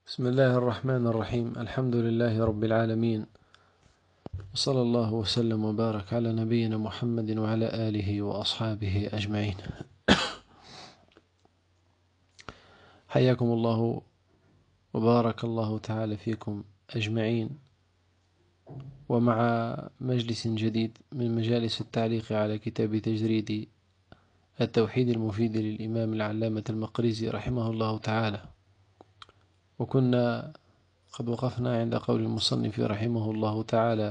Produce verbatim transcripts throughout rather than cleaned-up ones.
بسم الله الرحمن الرحيم. الحمد لله رب العالمين، وصلى الله وسلم وبارك على نبينا محمد وعلى آله وأصحابه أجمعين. حياكم الله وبارك الله تعالى فيكم أجمعين، ومع مجلس جديد من مجالس التعليق على كتاب تجريد التوحيد المفيد للإمام العلامة المقريزي رحمه الله تعالى. وكنا قد وقفنا عند قول المصنف رحمه الله تعالى: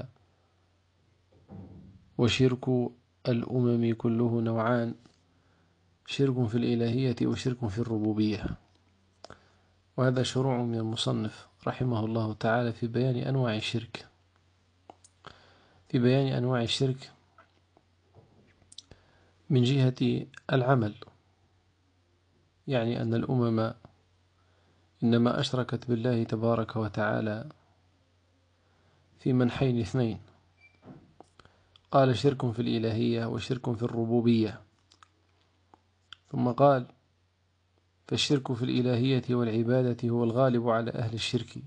وشرك الأمم كله نوعان، شرك في الإلهية وشرك في الربوبية. وهذا شروع من المصنف رحمه الله تعالى في بيان أنواع الشرك في بيان أنواع الشرك من جهة العمل، يعني أن الأمم إنما أشركت بالله تبارك وتعالى في منحين اثنين، قال: شرك في الإلهية وشرك في الربوبية. ثم قال: فالشرك في الإلهية والعبادة هو الغالب على أهل الشرك،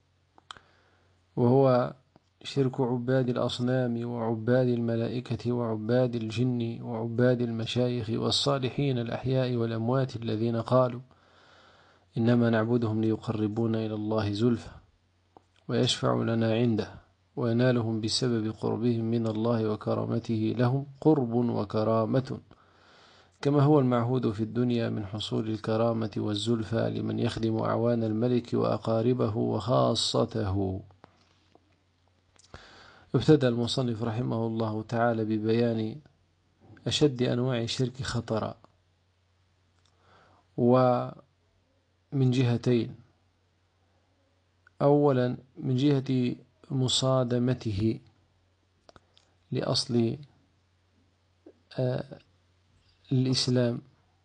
وهو شرك عباد الأصنام وعباد الملائكة وعباد الجن وعباد المشايخ والصالحين الأحياء والأموات الذين قالوا إنما نعبدهم ليقربونا إلى الله زلفى ويشفع لنا عنده وينالهم بسبب قربهم من الله وكرامته لهم قرب وكرامة، كما هو المعهود في الدنيا من حصول الكرامة والزلفى لمن يخدم أعوان الملك وأقاربه وخاصته. ابتدأ المصنف رحمه الله تعالى ببيان أشد أنواع الشرك خطرا، ومن جهتين: أولا من جهة مصادمته لأصل الإسلام،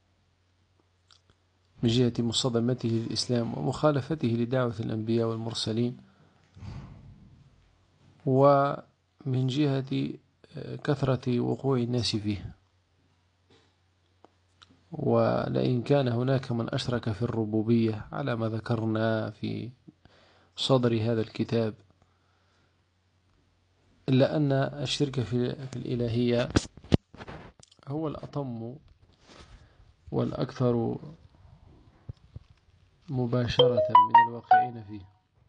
من جهة مصادمته للإسلام ومخالفته لدعوة الأنبياء والمرسلين، ومن جهة كثرة وقوع الناس فيه. ولئن كان هناك من أشرك في الربوبية على ما ذكرنا في صدر هذا الكتاب، إلا أن الشرك في الإلهية هو الأطم والأكثر مباشرة من الواقعين فيه.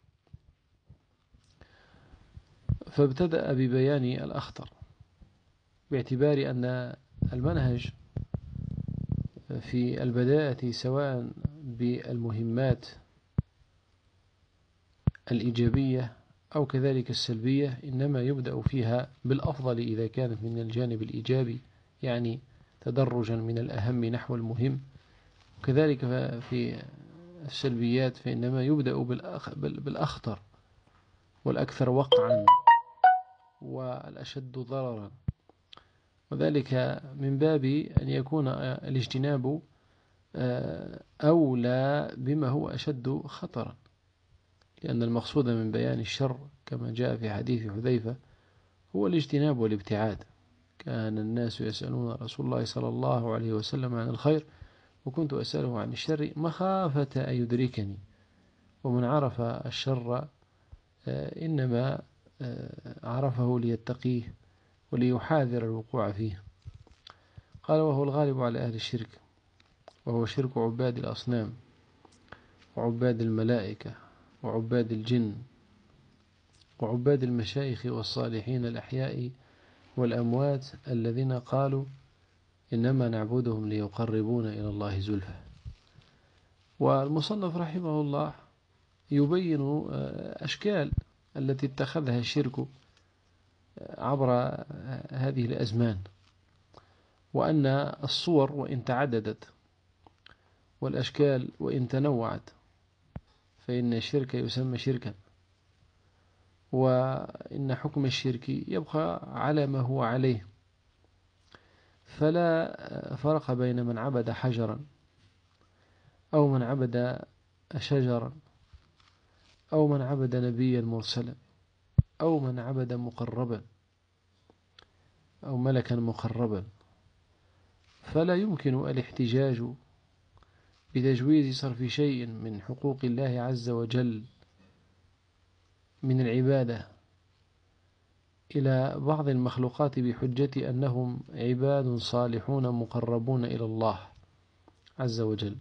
فابتدأ ببيان الأخطر، باعتبار أن المنهج في البداءة سواء بالمهمات الإيجابية أو كذلك السلبية إنما يبدأ فيها بالأفضل إذا كانت من الجانب الإيجابي، يعني تدرجا من الأهم نحو المهم، وكذلك في السلبيات فإنما يبدأ بالأخطر والأكثر وقعا والأشد ضررا، وذلك من باب أن يكون الاجتناب أولى بما هو أشد خطرا، لأن المقصود من بيان الشر كما جاء في حديث حذيفة هو الاجتناب والابتعاد. كان الناس يسألون رسول الله صلى الله عليه وسلم عن الخير وكنت أسأله عن الشر مخافة أن يدركني، ومن عرف الشر إنما عرفه ليتقيه وليحاذر الوقوع فيه. قال: وهو الغالب على أهل الشرك، وهو شرك عباد الأصنام وعباد الملائكة وعباد الجن وعباد المشايخ والصالحين الأحياء والأموات الذين قالوا إنما نعبدهم ليقربونا إلى الله زلفى. والمصنف رحمه الله يبين أشكال التي اتخذها الشرك عبر هذه الأزمان، وأن الصور وإن تعددت والأشكال وإن تنوعت فإن الشرك يسمى شركا، وإن حكم الشرك يبقى على ما هو عليه، فلا فرق بين من عبد حجرا أو من عبد شجرا أو من عبد نبيا مرسلا أو من عبد مقربا أو ملكا مقربا، فلا يمكن الاحتجاج بتجويز صرف شيء من حقوق الله عز وجل من العبادة إلى بعض المخلوقات بحجة أنهم عباد صالحون مقربون إلى الله عز وجل.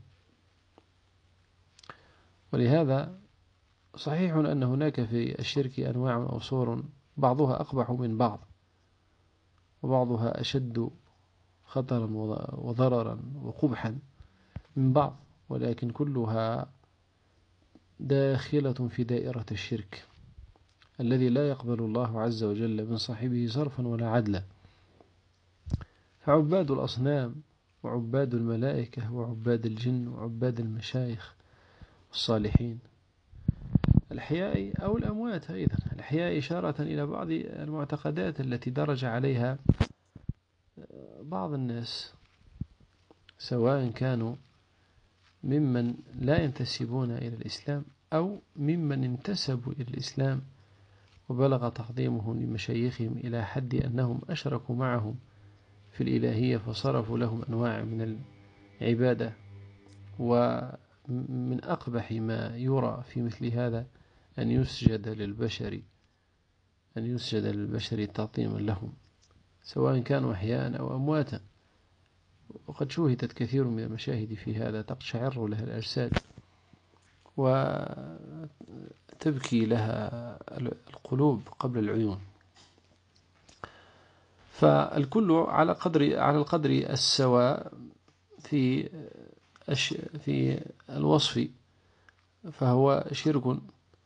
ولهذا صحيح أن هناك في الشرك أنواع أو صور بعضها أقبح من بعض، وبعضها أشد خطرا وضررا وقبحا من بعض، ولكن كلها داخلة في دائرة الشرك الذي لا يقبل الله عز وجل من صاحبه صرفا ولا عدلا. فعباد الأصنام وعباد الملائكة وعباد الجن وعباد المشايخ والصالحين الأحياء أو الأموات أيضا، الأحياء إشارة إلى بعض المعتقدات التي درج عليها بعض الناس، سواء كانوا ممن لا ينتسبون إلى الإسلام أو ممن انتسبوا إلى الإسلام وبلغ تعظيمهم لمشايخهم إلى حد أنهم أشركوا معهم في الإلهية فصرفوا لهم أنواع من العبادة. ومن أقبح ما يرى في مثل هذا أن يسجد للبشر أن يسجد للبشر تعظيما لهم، سواء كانوا أحياء أو أمواتا. وقد شوهدت كثير من المشاهد في هذا، تقشعر لها الأجساد وتبكي لها القلوب قبل العيون. فالكل على قدر على القدر السواء في في الوصف، فهو شرك،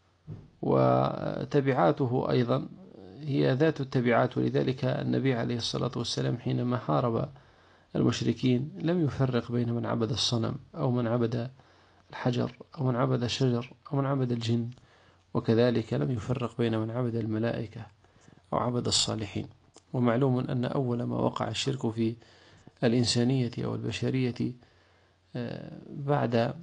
وتبعاته أيضا هي ذات التبعات. ولذلك النبي عليه الصلاة والسلام حينما حارب المشركين لم يفرق بين من عبد الصنم أو من عبد الحجر أو من عبد الشجر أو من عبد الجن، وكذلك لم يفرق بين من عبد الملائكة أو عبد الصالحين. ومعلوم أن أول ما وقع الشرك في الإنسانية أو البشرية بعد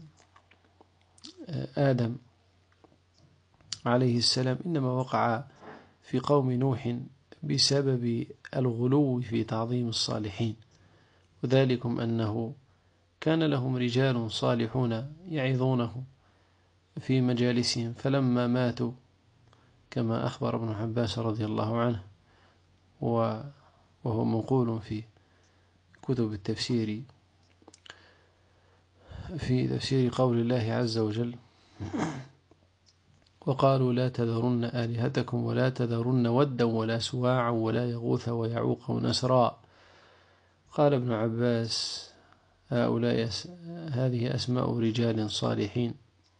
آدم عليه السلام إنما وقع في قوم نوح بسبب الغلو في تعظيم الصالحين، وذلكم أنه كان لهم رجال صالحون يعظونه في مجالسهم، فلما ماتوا كما أخبر ابن عباس رضي الله عنه وهو منقول في كتب التفسير في تفسير قول الله عز وجل: وقالوا لا تذرن آلهتكم ولا تذرن ودا ولا سواعا ولا يغوث ويعوق ونسرا. قال ابن عباس: هؤلاء هذه أسماء رجال صالحين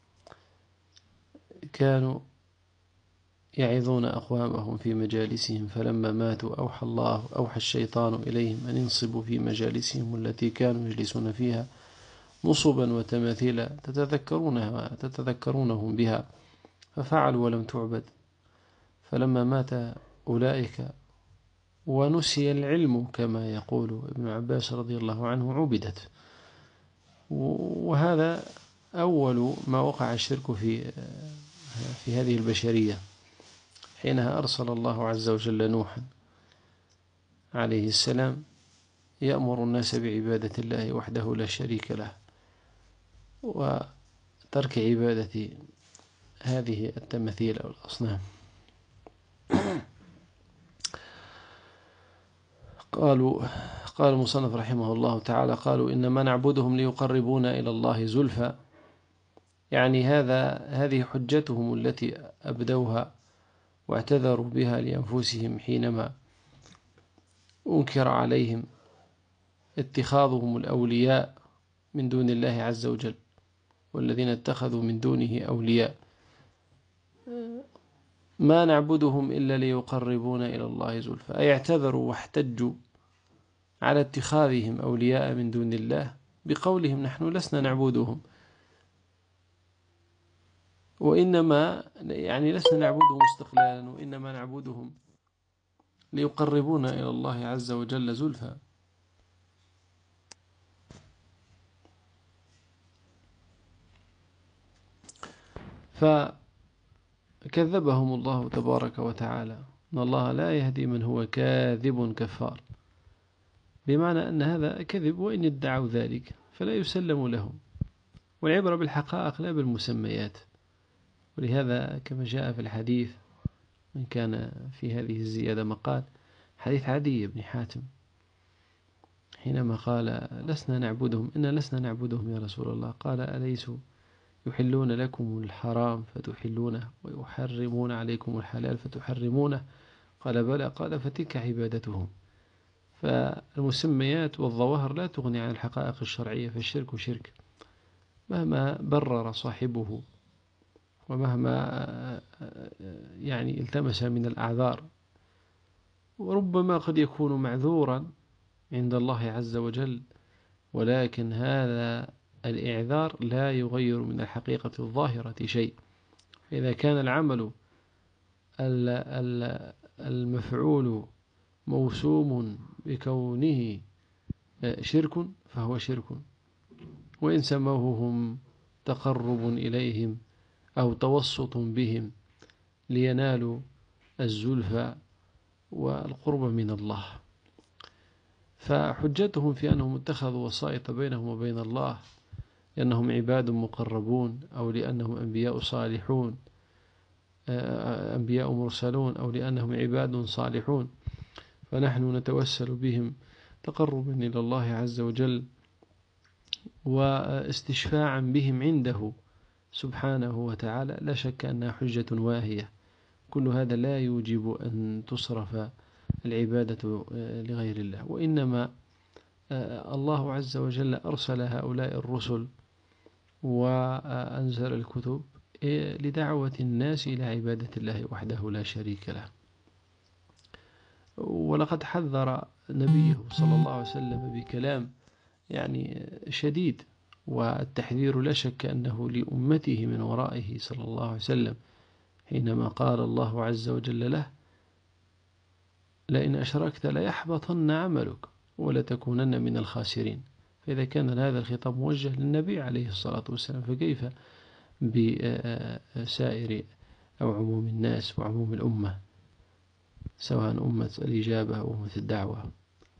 كانوا يعظون أقوامهم في مجالسهم، فلما ماتوا أوحى الله أوحى الشيطان إليهم أن ينصبوا في مجالسهم التي كانوا يجلسون فيها نصبا وتماثيلا تتذكرونها تتذكرونهم بها، ففعلوا ولم تعبد. فلما مات أولئك ونسي العلم كما يقول ابن عباس رضي الله عنه عبدت. وهذا أول ما وقع الشرك في في هذه البشرية، حينها أرسل الله عز وجل نوحا عليه السلام يأمر الناس بعبادة الله وحده لا شريك له، وترك عبادة هذه التماثيل أو الأصنام. قالوا قال المصنف رحمه الله تعالى: قالوا إنما نعبدهم ليقربونا إلى الله زلفى، يعني هذا هذه حجتهم التي أبدوها واعتذروا بها لأنفسهم حينما أنكر عليهم اتخاذهم الأولياء من دون الله عز وجل، والذين اتخذوا من دونه أولياء. ما نعبدهم إلا ليقربونا إلى الله زلفى، أي اعتذروا واحتجوا على اتخاذهم أولياء من دون الله بقولهم: نحن لسنا نعبدهم، وإنما يعني لسنا نعبدهم استقلالا، وإنما نعبدهم ليقربونا إلى الله عز وجل زلفى. فكذبهم الله تبارك وتعالى: إن الله لا يهدي من هو كاذب كفار، بمعنى أن هذا كذب، وإن ادعوا ذلك فلا يسلم لهم، والعبرة بالحقائق لا بالمسميات. ولهذا كما جاء في الحديث، من كان في هذه الزيادة مقال، حديث عدي بن حاتم حينما قال لسنا نعبدهم، إن لسنا نعبدهم يا رسول الله، قال أليسوا يحلون لكم الحرام فتحلونه ويحرمون عليكم الحلال فتحرمونه؟ قال بلى، قال فتلك عبادتهم. فالمسميات والظواهر لا تغني عن الحقائق الشرعية، فالشرك شرك مهما برر صاحبه ومهما يعني التمس من الأعذار، وربما قد يكون معذورا عند الله عز وجل، ولكن هذا الإعذار لا يغير من الحقيقة الظاهرة شيء. إذا كان العمل المفعول موسوم بكونه شرك فهو شرك، وإن سموهم تقرب إليهم أو توسط بهم لينالوا الزلفى والقرب من الله. فحجتهم في أنهم اتخذوا وسائط بينهم وبين الله لأنهم عباد مقربون، أو لأنهم أنبياء صالحون أنبياء مرسلون، أو لأنهم عباد صالحون، فنحن نتوسل بهم تقربا إلى الله عز وجل واستشفاعا بهم عنده سبحانه وتعالى، لا شك أنها حجة واهية. كل هذا لا يوجب أن تصرف العبادة لغير الله، وإنما الله عز وجل أرسل هؤلاء الرسل وأنزل الكتب لدعوة الناس إلى عبادة الله وحده لا شريك له. ولقد حذر نبيه صلى الله عليه وسلم بكلام يعني شديد، والتحذير لا شك أنه لأمته من ورائه صلى الله عليه وسلم، حينما قال الله عز وجل له لئن أشركت ليحبطن عملك ولتكونن من الخاسرين. فإذا كان هذا الخطاب موجه للنبي عليه الصلاة والسلام، فكيف بسائر أو عموم الناس وعموم الأمة، سواء أمة الإجابة أو أمة الدعوة؟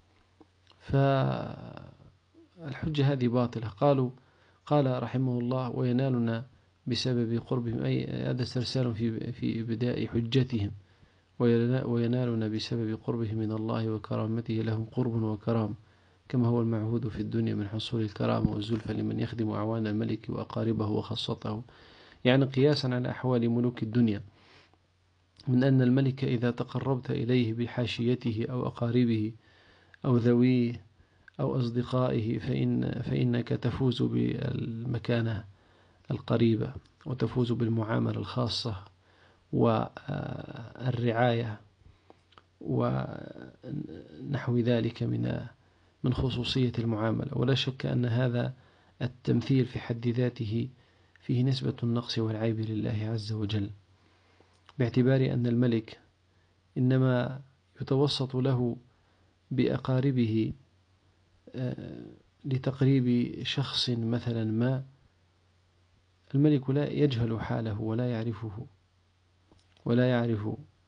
فالحجة هذه باطلة. قالوا قال رحمه الله وينالنا بسبب قربهم، أي هذا استرسال في في بداء حجتهم، وينالنا بسبب قربهم من الله وكرامته لهم قرب وكرام، كما هو المعهود في الدنيا من حصول الكرامة والزلفى لمن يخدم أعوان الملك وأقاربه وخاصته، يعني قياسا على أحوال ملوك الدنيا، من أن الملك إذا تقربت إليه بحاشيته أو أقاربه أو ذويه أو أصدقائه فإن فإنك تفوز بالمكانة القريبة وتفوز بالمعاملة الخاصة والرعاية ونحو ذلك من من خصوصية المعاملة. ولا شك أن هذا التمثيل في حد ذاته فيه نسبة النقص والعيب لله عز وجل، باعتبار أن الملك إنما يتوسط له بأقاربه لتقريب شخص مثلا ما، الملك لا يجهل حاله ولا يعرفه ولا يعرف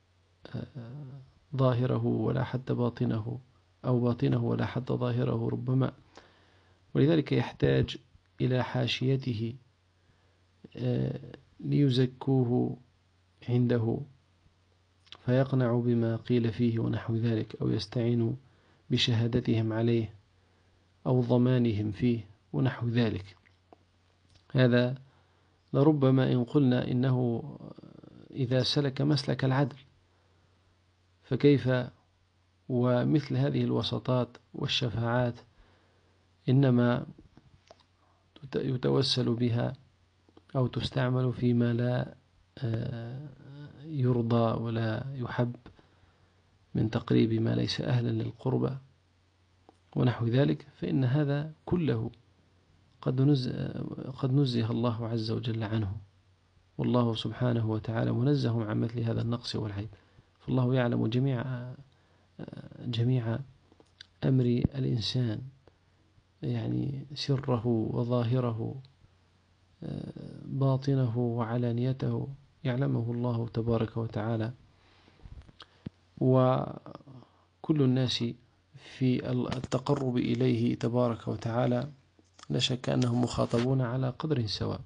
ظاهره ولا حتى باطنه، أو باطنه ولا حتى ظاهره ربما، ولذلك يحتاج إلى حاشيته ليزكوه عنده فيقنع بما قيل فيه ونحو ذلك، أو يستعين بشهادتهم عليه أو ضمانهم فيه ونحو ذلك. هذا لربما إن قلنا إنه إذا سلك مسلك العدل، فكيف ومثل هذه الوسطات والشفاعات إنما يتوسل بها أو تستعمل فيما لا يرضى ولا يحب من تقريب ما ليس أهلا للقربة ونحو ذلك، فإن هذا كله قد نزه, قد نزه الله عز وجل عنه، والله سبحانه وتعالى منزه عن مثل هذا النقص والعيب. فالله يعلم جميع جميع أمر الإنسان، يعني سره وظاهره باطنه وعلانيته يعلمه الله تبارك وتعالى. وكل الناس في التقرب إليه تبارك وتعالى لا شك أنهم مخاطبون على قدر سواء،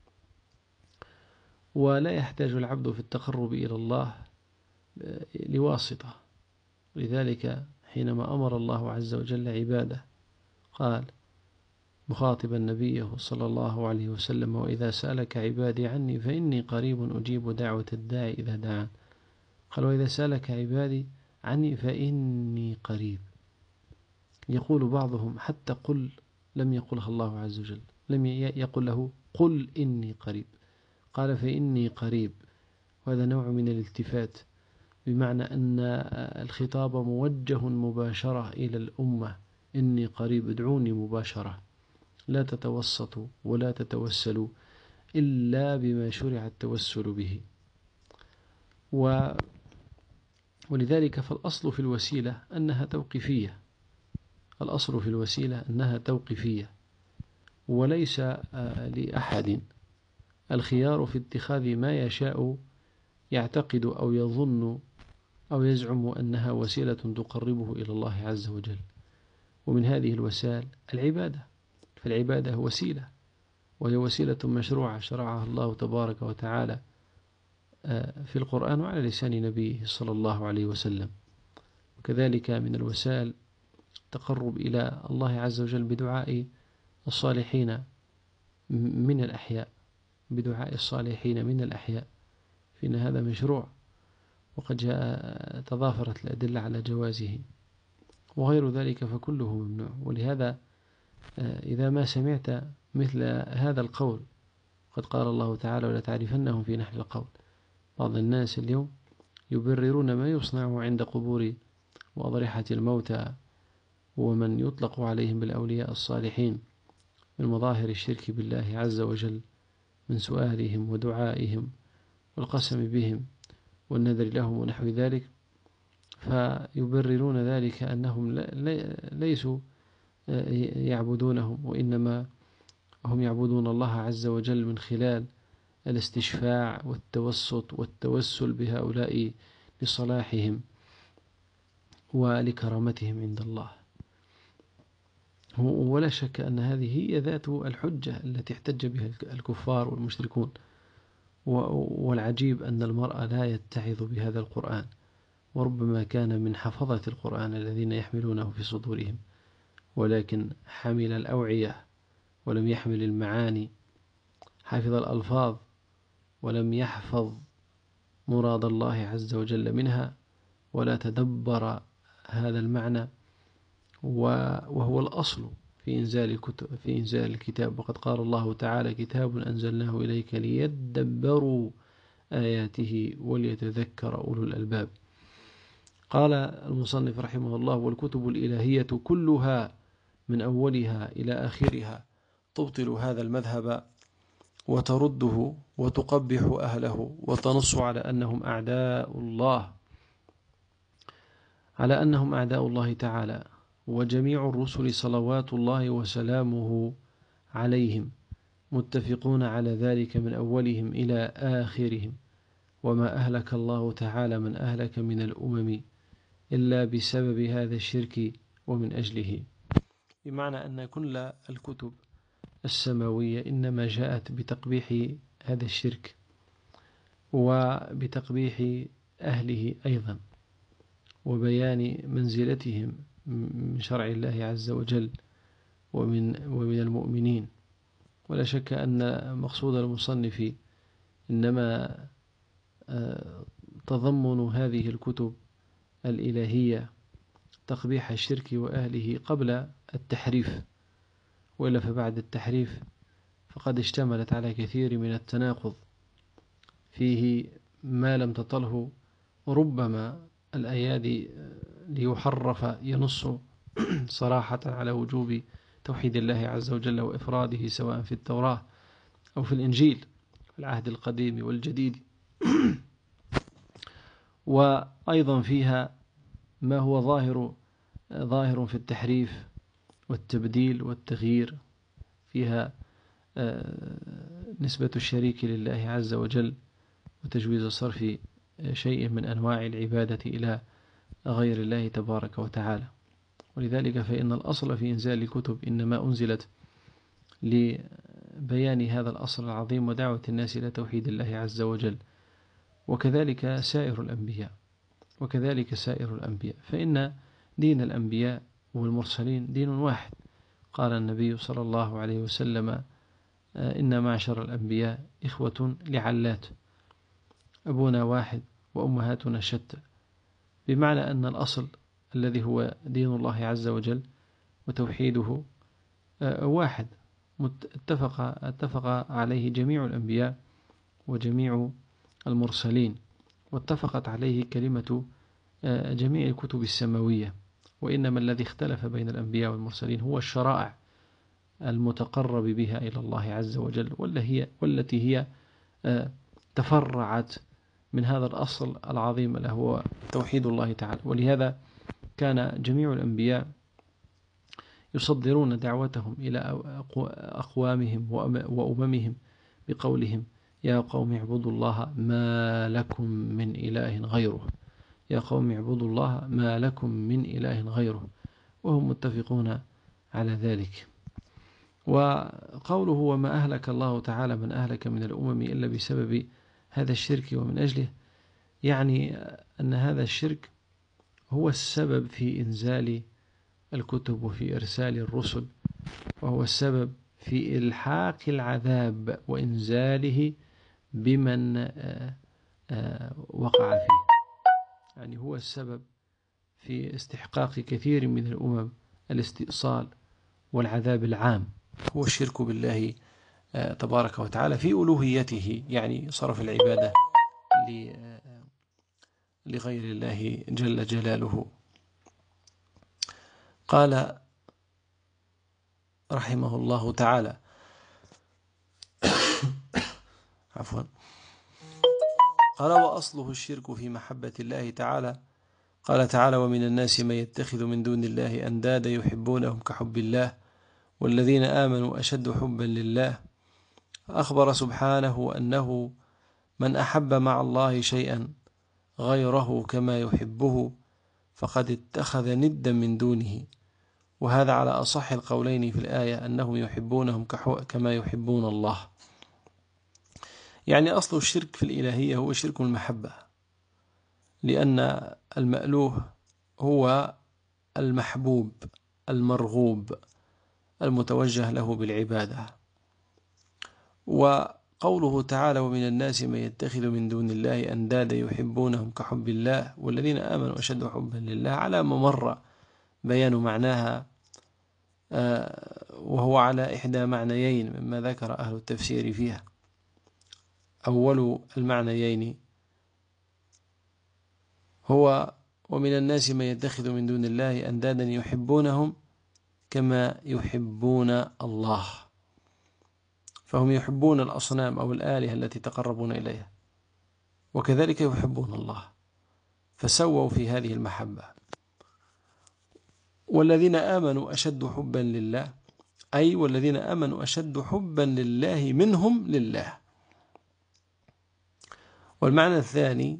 ولا يحتاج العبد في التقرب إلى الله لواسطة. لذلك حينما أمر الله عز وجل عباده قال مخاطبا نبيه صلى الله عليه وسلم: وإذا سألك عبادي عني فإني قريب أجيب دعوة الداعي إذا دعان. قال: وإذا سألك عبادي عني فإني قريب. يقول بعضهم حتى قل لم يقلها الله عز وجل، لم يقل له قل إني قريب، قال فإني قريب. وهذا نوع من الالتفات، بمعنى أن الخطاب موجه مباشرة إلى الأمة: إني قريب، ادعوني مباشرة، لا تتوسطوا ولا تتوسلوا إلا بما شرع التوسل به. و ولذلك فالأصل في الوسيلة أنها توقيفية، الأصل في الوسيلة أنها توقيفية، وليس لأحد الخيار في اتخاذ ما يشاء يعتقد أو يظن أو يزعم أنها وسيلة تقربه إلى الله عز وجل. ومن هذه الوسائل العبادة، فالعبادة وسيلة، وهي وسيلة مشروعة شرعها الله تبارك وتعالى في القرآن وعلى لسان نبيه صلى الله عليه وسلم. وكذلك من الوسائل التقرب إلى الله عز وجل بدعاء الصالحين من الأحياء، بدعاء الصالحين من الأحياء، فإن هذا مشروع، وقد جاء تضافرت الأدلة على جوازه، وغير ذلك فكله ممنوع. ولهذا إذا ما سمعت مثل هذا القول، قد قال الله تعالى: ولا تعرفنهم في نحل القول. بعض الناس اليوم يبررون ما يصنع عند قبور وأضرحة الموتى ومن يطلق عليهم بالأولياء الصالحين من مظاهر الشرك بالله عز وجل، من سؤالهم ودعائهم والقسم بهم والنذر لهم ونحو ذلك، فيبررون ذلك أنهم ليسوا يعبدونهم، وإنما هم يعبدون الله عز وجل من خلال الاستشفاع والتوسط والتوسل بهؤلاء لصلاحهم ولكرامتهم عند الله. ولا شك أن هذه هي ذات الحجة التي احتج بها الكفار والمشركون. والعجيب أن المرء لا يتعظ بهذا القرآن، وربما كان من حفظة القرآن الذين يحملونه في صدورهم، ولكن حمل الأوعية ولم يحمل المعاني، حفظ الألفاظ ولم يحفظ مراد الله عز وجل منها، ولا تدبر هذا المعنى، وهو الأصل في إنزال الكتب في إنزال الكتاب. وقد قال الله تعالى: كتاب أنزلناه إليك ليدبروا آياته وليتذكر أولو الألباب. قال المصنف رحمه الله: والكتب الإلهية كلها من أولها إلى آخرها تبطل هذا المذهب وترده وتقبح أهله وتنص على أنهم أعداء الله على أنهم أعداء الله تعالى. وجميع الرسل صلوات الله وسلامه عليهم متفقون على ذلك من أولهم إلى آخرهم، وما أهلك الله تعالى من أهلك من الأمم إلا بسبب هذا الشرك ومن أجله. بمعنى أن كل الكتب السماوية إنما جاءت بتقبيح هذا الشرك وبتقبيح أهله أيضا، وبيان منزلتهم من شرع الله عز وجل ومن ومن المؤمنين. ولا شك أن مقصود المصنف إنما تضمن هذه الكتب الإلهية تقبيح الشرك وأهله قبل التحريف، وإلا فبعد التحريف فقد اشتملت على كثير من التناقض فيه ما لم تطله ربما الأيادي ليحرف ينص صراحة على وجوب توحيد الله عز وجل وإفراده، سواء في التوراة أو في الإنجيل في العهد القديم والجديد. وأيضا فيها ما هو ظاهر ظاهر في التحريف والتبديل والتغيير، فيها نسبة الشريك لله عز وجل وتجويز صرف شيء من أنواع العبادة إلى غير الله تبارك وتعالى. ولذلك فإن الأصل في إنزال الكتب إنما أنزلت لبيان هذا الأصل العظيم ودعوة الناس إلى توحيد الله عز وجل. وكذلك سائر الأنبياء وكذلك سائر الأنبياء فإن دين الأنبياء والمرسلين دين واحد. قال النبي صلى الله عليه وسلم: إن معشر الأنبياء إخوة لعلات، أبونا واحد وأمهاتنا شتى، بمعنى أن الأصل الذي هو دين الله عز وجل وتوحيده واحد، اتفق, اتفق عليه جميع الأنبياء وجميع المرسلين، واتفقت عليه كلمة جميع الكتب السماوية. وإنما الذي اختلف بين الأنبياء والمرسلين هو الشرائع المتقرب بها إلى الله عز وجل، والتي هي تفرعت من هذا الأصل العظيم اللي هو توحيد الله تعالى. ولهذا كان جميع الأنبياء يصدرون دعوتهم إلى أقوامهم وأممهم بقولهم: يا قوم اعبدوا الله ما لكم من إله غيره، يا قوم اعبدوا الله ما لكم من إله غيره، وهم متفقون على ذلك. وقوله: وما أهلك الله تعالى من أهلك من الأمم إلا بسبب هذا الشرك ومن أجله، يعني أن هذا الشرك هو السبب في إنزال الكتب وفي إرسال الرسل، وهو السبب في إلحاق العذاب وإنزاله بمن وقع فيه، يعني هو السبب في استحقاق كثير من الأمم الاستئصال والعذاب العام. هو الشرك بالله تبارك وتعالى في ألوهيته، يعني صرف العبادة لغير الله جل جلاله. قال رحمه الله تعالى عفوا قال: وأصله الشرك في محبة الله تعالى. قال تعالى: ومن الناس من يتخذ من دون الله أندادا يحبونهم كحب الله والذين آمنوا أشد حبا لله. أخبر سبحانه أنه من أحب مع الله شيئا غيره كما يحبه فقد اتخذ ندا من دونه، وهذا على أصح القولين في الآية، أنهم يحبونهم كما يحبون الله. يعني أصل الشرك في الإلهية هو شرك المحبة، لأن المألوه هو المحبوب المرغوب المتوجه له بالعبادة. وقوله تعالى: ومن الناس من يتخذ من دون الله أندادا يحبونهم كحب الله والذين آمنوا أشد حبا لله، على ما مر بيان معناها، وهو على إحدى معنيين مما ذكر أهل التفسير فيها. أول المعنيين هو: ومن الناس من يتخذ من دون الله أندادا يحبونهم كما يحبون الله، فهم يحبون الأصنام أو الآلهة التي تقربون إليها، وكذلك يحبون الله، فسووا في هذه المحبة. والذين آمنوا أشد حبا لله، أي والذين آمنوا أشد حبا لله منهم لله. والمعنى الثاني: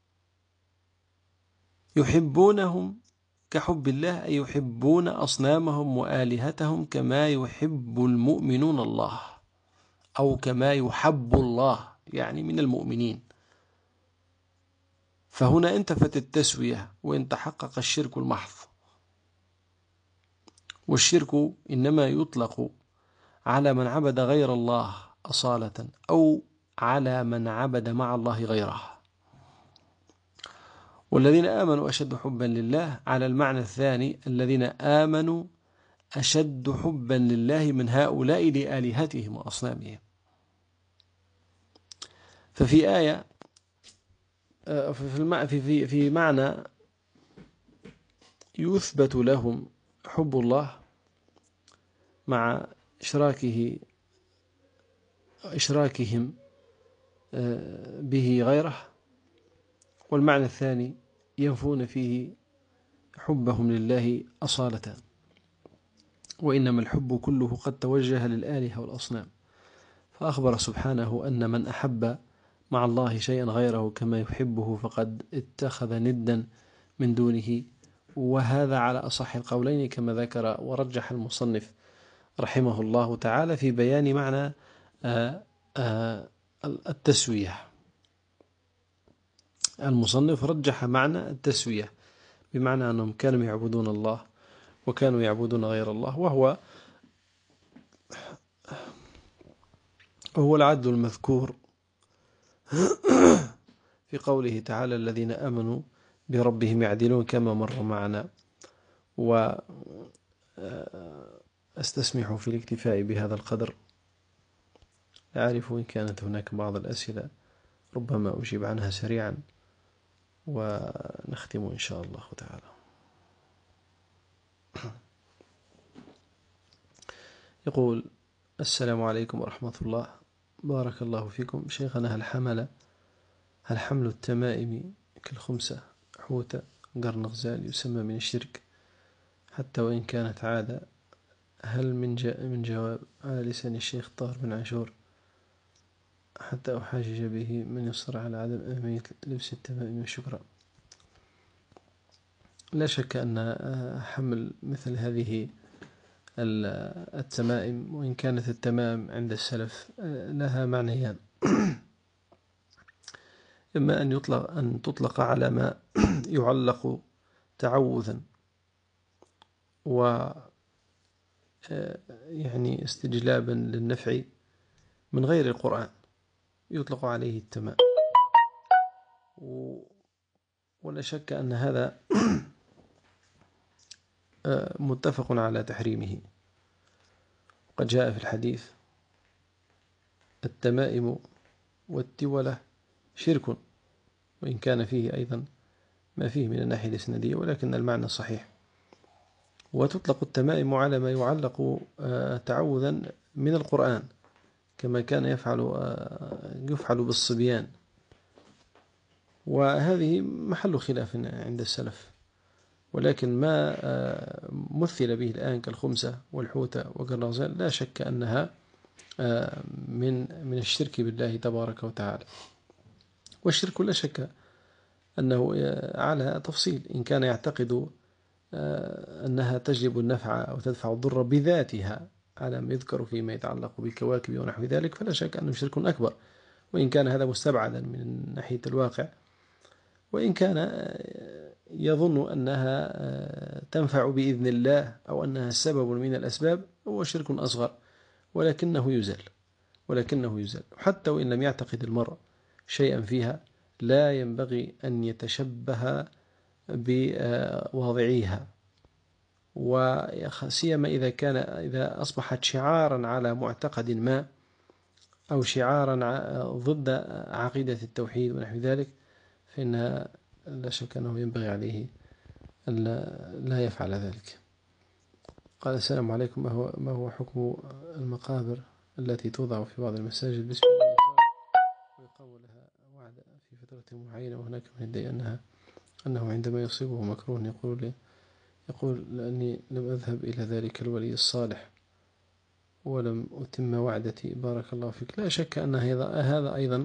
يحبونهم كحب الله، أي يحبون أصنامهم وآلهتهم كما يحب المؤمنون الله، أو كما يحب الله، يعني من المؤمنين. فهنا انتفت التسوية وإن تحقق الشرك المحض. والشرك إنما يطلق على من عبد غير الله أصالة، أو على من عبد مع الله غيره. والذين آمنوا أشد حبا لله على المعنى الثاني: الذين آمنوا أشد حبا لله من هؤلاء لآلهتهم وأصنامهم. ففي آية في في معنى يثبت لهم حب الله مع إشراكه إشراكهم به غيره، والمعنى الثاني ينفون فيه حبهم لله أصالة، وإنما الحب كله قد توجه للآلهة والأصنام. فأخبر سبحانه أن من أحب مع الله شيئا غيره كما يحبه فقد اتخذ ندا من دونه، وهذا على أصح القولين كما ذكر ورجح المصنف رحمه الله تعالى في بيان معنى التسوية. المصنف رجح معنى التسوية بمعنى أنهم كانوا يعبدون الله وكانوا يعبدون غير الله، وهو وهو العدل المذكور في قوله تعالى الذين آمنوا بربهم يعدلون كما مر معنا. وأستسمح في الاكتفاء بهذا القدر. أعرف إن كانت هناك بعض الأسئلة ربما أجيب عنها سريعا ونختم إن شاء الله تعالى. يقول السلام عليكم ورحمة الله، بارك الله فيكم شيخنا، هل حمل هل حمل التمائم كالخمسة حوتة قرن غزال يسمى من الشرك حتى وإن كانت عادة؟ هل من جاء من جواب على لسان الشيخ طاهر بن عاشور حتى أحاجج به من يصر على عدم أهمية لبس التمائم؟ شكرا. لا شك أن حمل مثل هذه التمائم، وإن كانت التمائم عند السلف لها معنيان: إما أن يطلق أن تطلق على ما يعلق تعوذا و يعني استجلابا للنفع من غير القرآن، يطلق عليه التمائم، ولا شك أن هذا متفق على تحريمه. قد جاء في الحديث التمائم والتولة شرك، وإن كان فيه أيضا ما فيه من الناحية الإسنادية، ولكن المعنى صحيح. وتطلق التمائم على ما يعلق تعوذا من القرآن كما كان يفعل يفعل بالصبيان، وهذه محل خلاف عند السلف. ولكن ما مثل به الآن كالخمسة والحوتة وقرن غزال لا شك أنها من من الشرك بالله تبارك وتعالى. والشرك لا شك أنه على تفصيل، إن كان يعتقد أنها تجلب النفع أو تدفع الضر بذاتها على ما يذكر فيما يتعلق بالكواكب ونحو ذلك، فلا شك أنه شرك أكبر، وإن كان هذا مستبعدا من ناحية الواقع. وإن كان يظن أنها تنفع بإذن الله أو أنها سبب من الأسباب، هو شرك أصغر ولكنه يزال ولكنه يزال حتى وإن لم يعتقد المرء شيئا فيها، لا ينبغي أن يتشبه بواضعيها، وسيما إذا كان إذا أصبحت شعارا على معتقد ما أو شعارا ضد عقيدة التوحيد ونحو ذلك، فإنها لا شك أنه ينبغي عليه أن لا يفعل ذلك. قال السلام عليكم، ما هو ما هو حكم المقابر التي توضع في بعض المساجد باسم الإنفاق ويقام لها وعد في فترة معينة، وهناك من يدعي أنها أنه عندما يصيبه مكروه يقول لي يقول لأني لم أذهب إلى ذلك الولي الصالح ولم أتم وعدتي. بارك الله فيك. لا شك أن هذا أيضا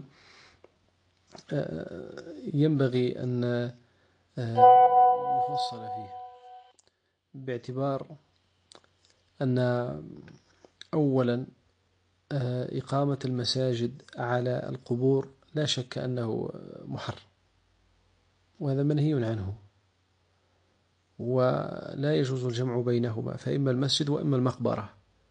ينبغي أن يفصل فيه، باعتبار أن أولا إقامة المساجد على القبور لا شك أنه محرم، وهذا منهي عنه، ولا يجوز الجمع بينهما، فإما المسجد وإما المقبرة،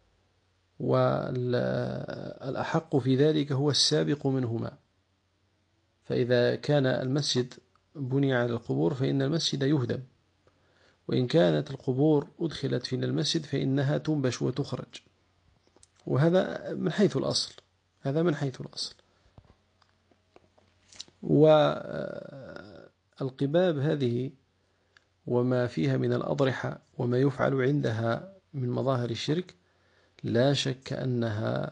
والأحق في ذلك هو السابق منهما. فإذا كان المسجد بني على القبور فإن المسجد يهدم، وإن كانت القبور أدخلت في المسجد فإنها تنبش وتخرج، وهذا من حيث الأصل هذا من حيث الأصل. والقباب هذه وما فيها من الأضرحة وما يفعل عندها من مظاهر الشرك لا شك أنها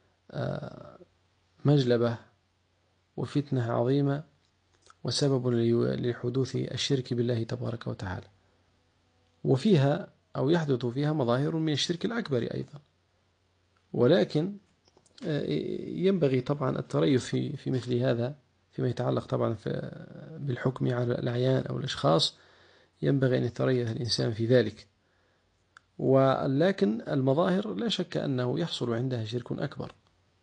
مجلبة وفتنة عظيمة وسبب لحدوث الشرك بالله تبارك وتعالى، وفيها أو يحدث فيها مظاهر من الشرك الأكبر أيضا. ولكن ينبغي طبعا التريث في في مثل هذا فيما يتعلق طبعا بالحكم على الأعيان أو الأشخاص، ينبغي أن يتريث الإنسان في ذلك. ولكن المظاهر لا شك أنه يحصل عندها شرك أكبر،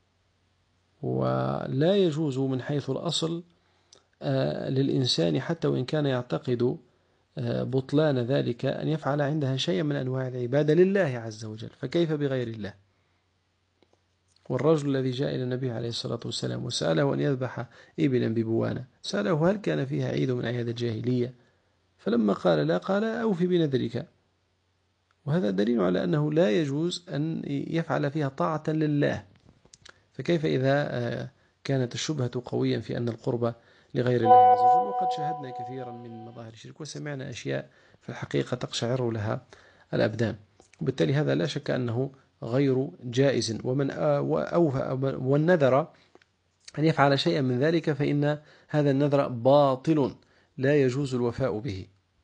ولا يجوز من حيث الأصل للإنسان حتى وإن كان يعتقد بطلان ذلك أن يفعل عندها شيئا من أنواع العبادة لله عز وجل، فكيف بغير الله؟ والرجل الذي جاء إلى النبي عليه الصلاة والسلام وسأله أن يذبح إبلا ببوانة، سأله هل كان فيها عيد من أعياد الجاهلية؟ فلما قال لا، قال أوفي بنذرك. وهذا دليل على أنه لا يجوز أن يفعل فيها طاعة لله، فكيف إذا كانت الشبهة قويا في أن القرب لغير الله عز وجل؟ وقد شاهدنا كثيرا من مظاهر الشرك وسمعنا أشياء في الحقيقة تقشعر لها الأبدان، وبالتالي هذا لا شك أنه غير جائز. ومن أوفى والنذر أن يفعل شيئا من ذلك فإن هذا النذر باطل لا يجوز الوفاء به،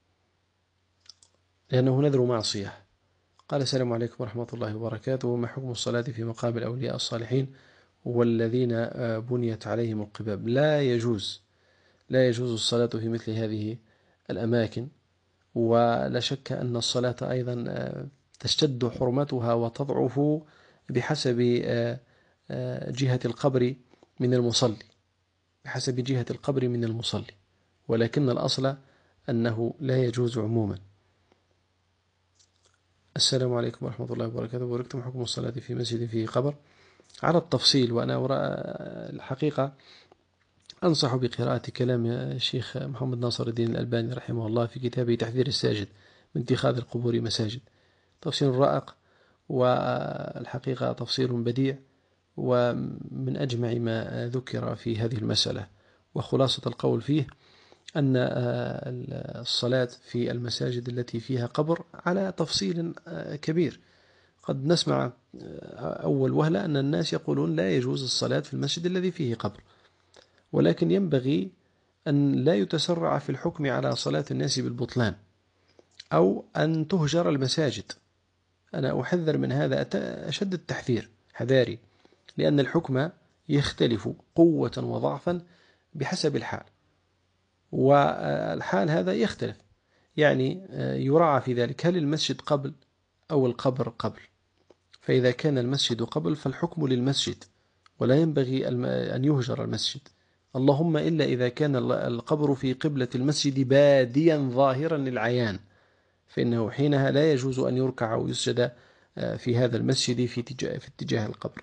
لأنه نذر معصية. قال السلام عليكم ورحمة الله وبركاته، وما حكم الصلاة في مقام الأولياء الصالحين والذين بنيت عليهم القباب؟ لا يجوز لا يجوز الصلاة في مثل هذه الأماكن، ولا شك أن الصلاة أيضا تشتد حرمتها وتضعف بحسب جهة القبر من المصلي بحسب جهة القبر من المصلي ولكن الأصل أنه لا يجوز عموما. السلام عليكم ورحمة الله وبركاته، باركتم حكم الصلاة في مسجد فيه قبر. على التفصيل، وأنا الحقيقة أنصح بقراءة كلام الشيخ محمد ناصر الدين الألباني رحمه الله في كتابه تحذير الساجد من اتخاذ القبور مساجد، تفسير رائق، والحقيقة تفسير بديع ومن أجمع ما ذكر في هذه المسألة. وخلاصة القول فيه أن الصلاة في المساجد التي فيها قبر على تفصيل كبير. قد نسمع أول وهلة أن الناس يقولون لا يجوز الصلاة في المسجد الذي فيه قبر، ولكن ينبغي أن لا يتسرع في الحكم على صلاة الناس بالبطلان أو أن تهجر المساجد. أنا أحذر من هذا أشد التحذير، حذاري، لأن الحكم يختلف قوة وضعفا بحسب الحال، والحال هذا يختلف، يعني يراعى في ذلك هل المسجد قبل أو القبر قبل. فإذا كان المسجد قبل فالحكم للمسجد ولا ينبغي أن يهجر المسجد، اللهم إلا إذا كان القبر في قبلة المسجد باديا ظاهرا للعيان، فإنه حينها لا يجوز أن يركع أو يسجد في هذا المسجد في اتجاه القبر.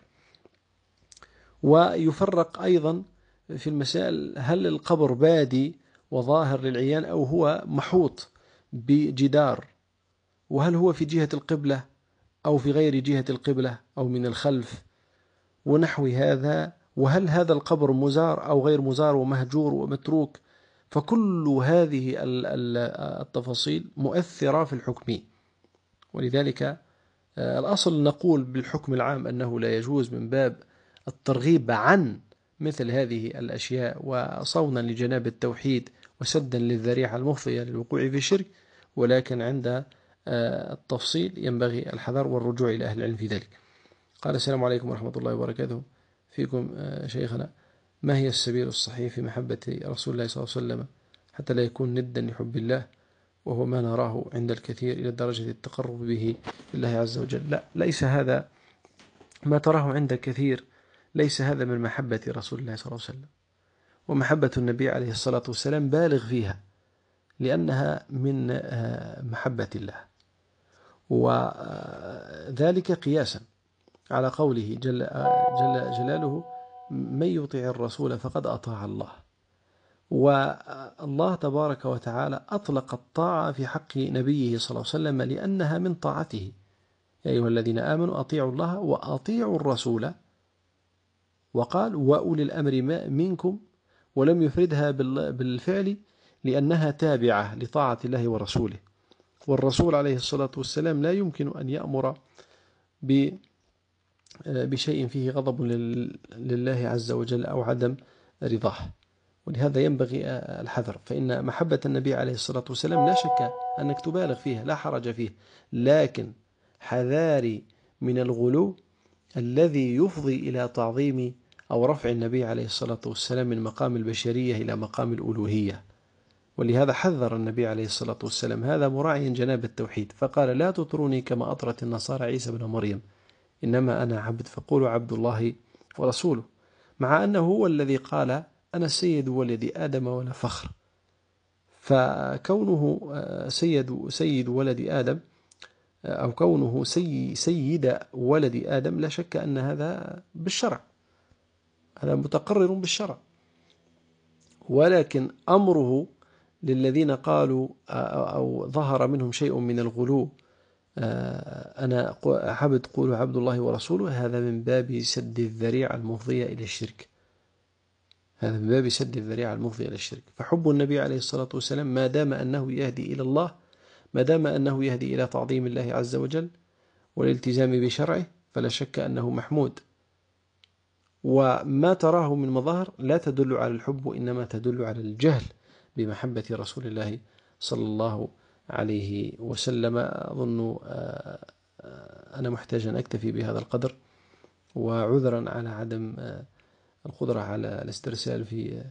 ويفرق أيضا في المسائل هل القبر بادي وظاهر للعيان أو هو محوط بجدار، وهل هو في جهة القبلة أو في غير جهة القبلة أو من الخلف ونحو هذا، وهل هذا القبر مزار أو غير مزار ومهجور ومتروك. فكل هذه التفاصيل مؤثرة في الحكم، ولذلك الأصل نقول بالحكم العام أنه لا يجوز من باب الترغيب عن مثل هذه الأشياء وصونا لجناب التوحيد وسدا للذريعة المفضية للوقوع في الشرك، ولكن عند التفصيل ينبغي الحذر والرجوع إلى أهل العلم في ذلك. قال السلام عليكم ورحمة الله وبركاته، فيكم شيخنا، ما هي السبيل الصحيح في محبة رسول الله صلى الله عليه وسلم حتى لا يكون ندا لحب الله، وهو ما نراه عند الكثير إلى درجة التقرب به لله عز وجل؟ لا، ليس هذا ما تراه عند الكثير، ليس هذا من محبة رسول الله صلى الله عليه وسلم. ومحبة النبي عليه الصلاة والسلام بالغ فيها، لأنها من محبة الله، وذلك قياسا على قوله جل, جل جلاله من يطيع الرسول فقد أطاع الله. والله تبارك وتعالى أطلق الطاعة في حق نبيه صلى الله عليه وسلم لأنها من طاعته، يا أيها الذين آمنوا أطيعوا الله وأطيعوا الرسول، وقال وأولي الأمر منكم، ولم يفردها بالفعل لأنها تابعة لطاعة الله ورسوله. والرسول عليه الصلاة والسلام لا يمكن أن يأمر بشيء فيه غضب لله عز وجل أو عدم رضاه، ولهذا ينبغي الحذر. فإن محبة النبي عليه الصلاة والسلام لا شك أنك تبالغ فيها، لا حرج فيه، لكن حذاري من الغلو الذي يفضي إلى تعظيم أو رفع النبي عليه الصلاة والسلام من مقام البشرية إلى مقام الألوهية، ولهذا حذر النبي عليه الصلاة والسلام هذا مراعيا جناب التوحيد، فقال: لا تطروني كما أطرت النصارى عيسى بن مريم، إنما أنا عبد فقولوا عبد الله ورسوله، مع أنه هو الذي قال: أنا سيد ولد آدم ولا فخر. فكونه سيد سيد ولد آدم أو كونه سي سيد ولد آدم لا شك أن هذا بالشرع، هذا متقرر بالشرع، ولكن أمره للذين قالوا أو ظهر منهم شيء من الغلو: أنا عبد قولوا عبد الله ورسوله، هذا من باب سد الذريعة المفضية إلى الشرك، هذا من باب سد الذريعة المفضية إلى الشرك. فحب النبي عليه الصلاة والسلام ما دام أنه يهدي إلى الله، ما دام أنه يهدي إلى تعظيم الله عز وجل والالتزام بشرعه، فلا شك أنه محمود. وما تراه من مظاهر لا تدل على الحب، وإنما تدل على الجهل بمحبة رسول الله صلى الله عليه وسلم. أظن أنا محتاج أن أكتفي بهذا القدر، وعذرا على عدم القدرة على الاسترسال في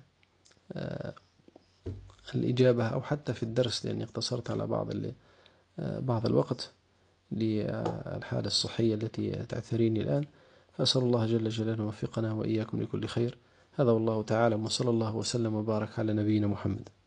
الإجابة أو حتى في الدرس، لأني اقتصرت على بعض بعض الوقت للحالة الصحية التي تعثريني الآن. فأسأل الله جل جلاله وفقنا وإياكم لكل خير. هذا والله تعالى، وصلى الله وسلم وبارك على نبينا محمد.